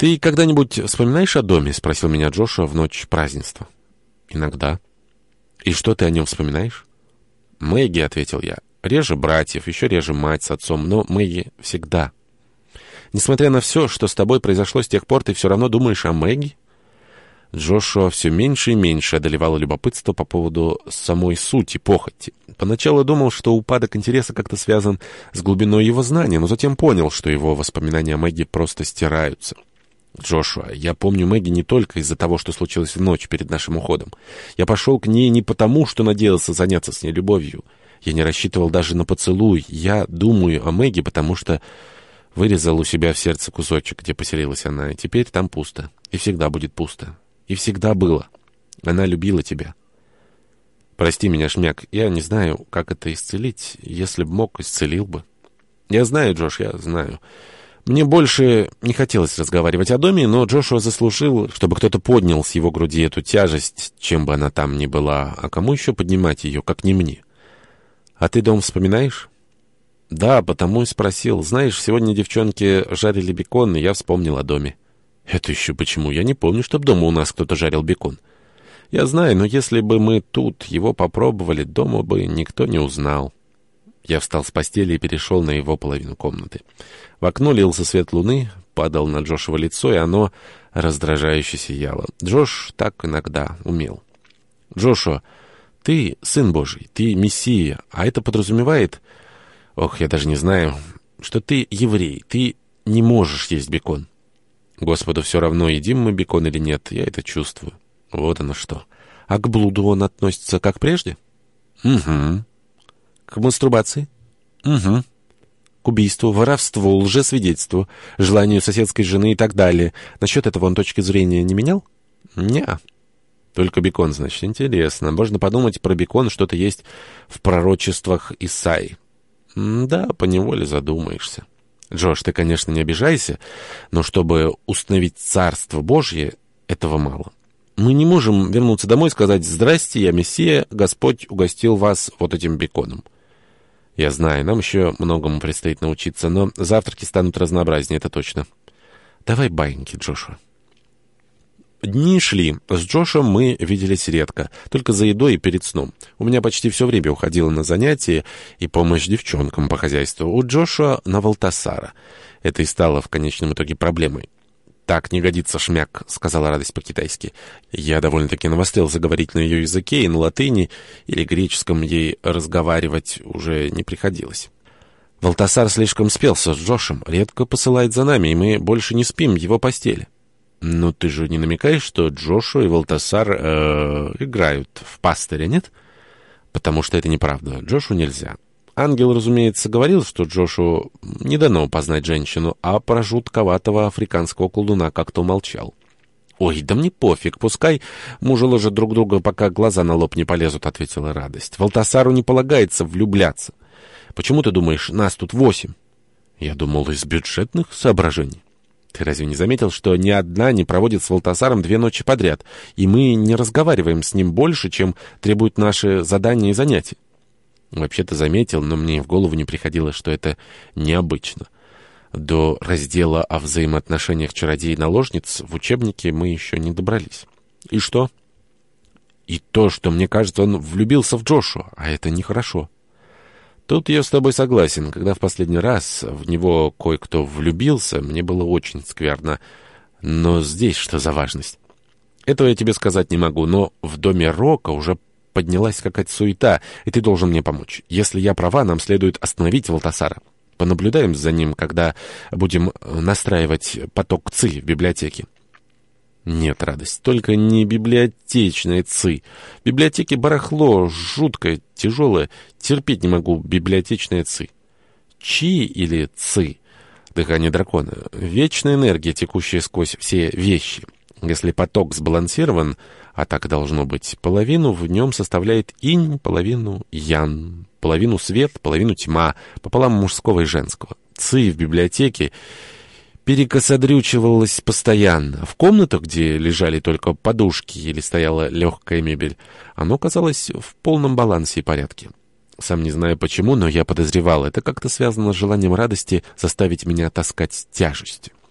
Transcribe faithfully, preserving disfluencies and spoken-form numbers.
«Ты когда-нибудь вспоминаешь о доме?» — спросил меня Джошуа в ночь празднества. «Иногда». «И что ты о нем вспоминаешь?» «Мэгги», — ответил я. «Реже братьев, еще реже мать с отцом, но Мэгги всегда». «Несмотря на все, что с тобой произошло с тех пор, ты все равно думаешь о Мэгги?» Джошуа все меньше и меньше одолевало любопытство по поводу самой сути похоти. Поначалу думал, что упадок интереса как-то связан с глубиной его знания, но затем понял, что его воспоминания о Мэгги просто стираются. «Джошуа, я помню Мэгги не только из-за того, что случилось в ночь перед нашим уходом. Я пошел к ней не потому, что надеялся заняться с ней любовью. Я не рассчитывал даже на поцелуй. Я думаю о Мэгги, потому что вырезал у себя в сердце кусочек, где поселилась она, и теперь там пусто. И всегда будет пусто. И всегда было. Она любила тебя». «Прости меня, Шмяк, я не знаю, как это исцелить. Если б мог, исцелил бы». «Я знаю, Джош, я знаю». Мне больше не хотелось разговаривать о доме, но Джошуа заслужил, чтобы кто-то поднял с его груди эту тяжесть, чем бы она там ни была. А кому еще поднимать ее, как не мне? «А ты дом вспоминаешь?» «Да, потому и спросил. Знаешь, сегодня девчонки жарили бекон, и я вспомнил о доме». «Это еще почему? Я не помню, чтобы дома у нас кто-то жарил бекон». «Я знаю, но если бы мы тут его попробовали, дома бы никто не узнал». Я встал с постели и перешел на его половину комнаты. В окно лился свет луны, падал на Джошево лицо, и оно раздражающе сияло. Джош так иногда умел. «Джошуа, ты сын Божий, ты Мессия, а это подразумевает... Ох, я даже не знаю, что ты еврей, ты не можешь есть бекон». «Господу все равно, едим мы бекон или нет, я это чувствую». «Вот оно что. А к блуду он относится как прежде?» «Угу». «К мастурбации?» «Угу». «К убийству, воровству, лжесвидетельству, желанию соседской жены и так далее. Насчет этого он точки зрения не менял?» «Не-а». «Только бекон, значит. Интересно. Можно подумать, про бекон что-то есть в пророчествах Исаии». «Да, поневоле задумаешься». «Джош, ты, конечно, не обижайся, но чтобы установить Царство Божье, этого мало. Мы не можем вернуться домой и сказать: «Здрасте, я Мессия, Господь угостил вас вот этим беконом». «Я знаю, нам еще многому предстоит научиться, но завтраки станут разнообразнее, это точно». «Давай баиньки, Джошуа». Дни шли. С Джошем мы виделись редко, только за едой и перед сном. У меня почти все время уходило на занятия и помощь девчонкам по хозяйству. У Джошуа на Валтасара. Это и стало в конечном итоге проблемой. «Так не годится, Шмяк», — сказала Радость по-китайски. Я довольно-таки навострился говорить на ее языке, и на латыни или греческом ей разговаривать уже не приходилось. «Валтасар слишком спелся с Джошем, редко посылает за нами, и мы больше не спим в его постели». «Ну ты же не намекаешь, что Джошуа и Валтасар э, играют в пастыря, нет?» «Потому что это неправда. Джошу нельзя». Ангел, разумеется, говорил, что Джошу не дано познать женщину, а про жутковатого африканского колдуна как-то умолчал. «Ой, да мне пофиг, пускай мужи ложат друг друга, пока глаза на лоб не полезут», — ответила Радость. «Валтасару не полагается влюбляться. Почему ты думаешь, нас тут восемь?» «Я думал, из бюджетных соображений». «Ты разве не заметил, что ни одна не проводит с Валтасаром две ночи подряд, и мы не разговариваем с ним больше, чем требуют наши задания и занятия?» «Вообще-то заметил, но мне и в голову не приходило, что это необычно. До раздела о взаимоотношениях чародея и наложниц в учебнике мы еще не добрались». «И что?» «И то, что, мне кажется, он влюбился в Джошуа, а это нехорошо». «Тут я с тобой согласен. Когда в последний раз в него кое-кто влюбился, мне было очень скверно. Но здесь что за важность?» «Этого я тебе сказать не могу, но в доме Рока уже поднялась какая-то суета, и ты должен мне помочь. Если я права, нам следует остановить Валтасара. Понаблюдаем за ним, когда будем настраивать поток ЦИ в библиотеке». «Нет, Радость, только не библиотечная ЦИ. В библиотеке барахло жуткое, тяжелое. Терпеть не могу библиотечная ЦИ». «Чи» или ЦИ? Дыхание дракона. Вечная энергия, текущая сквозь все вещи. Если поток сбалансирован, а так должно быть, половину в нем составляет инь, половину ян, половину свет, половину тьма, пополам мужского и женского. Ци в библиотеке перекосодрючивалась постоянно. В комнатах, где лежали только подушки или стояла легкая мебель, оно казалось в полном балансе и порядке. Сам не знаю почему, но я подозревал, это как-то связано с желанием Радости заставить меня таскать тяжесть.